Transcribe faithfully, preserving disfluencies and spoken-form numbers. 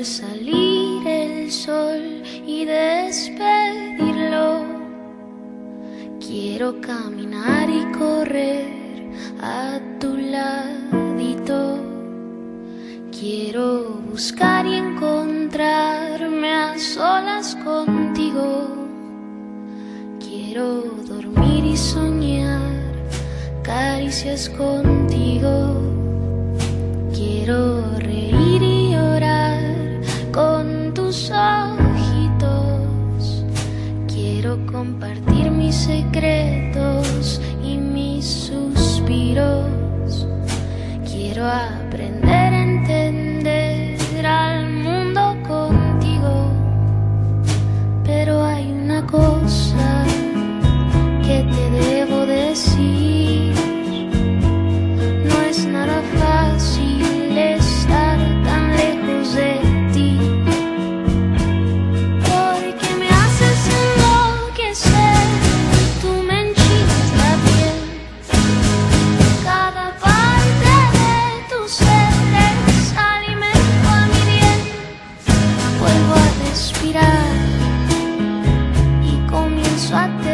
ver salir el sol y despedirlo. Quiero caminar y correr a tu ladito. Quiero buscar y encontrarme a solas contigo. Quiero dormir y soñar caricias contigo. Quiero reír y llorar con tus ojitos. Quiero compartir mis secretos y mis suspiros. Quiero aprender a entender al mundo contigo. Pero hay una cosa que te debo decir. No es nada fácil estar tan lejos de ti, porque me haces enloquecer, tú me enchinas la piel. Cada parte de tu ser es alimento a mi bien. Vuelvo a respirar y comienzo a tener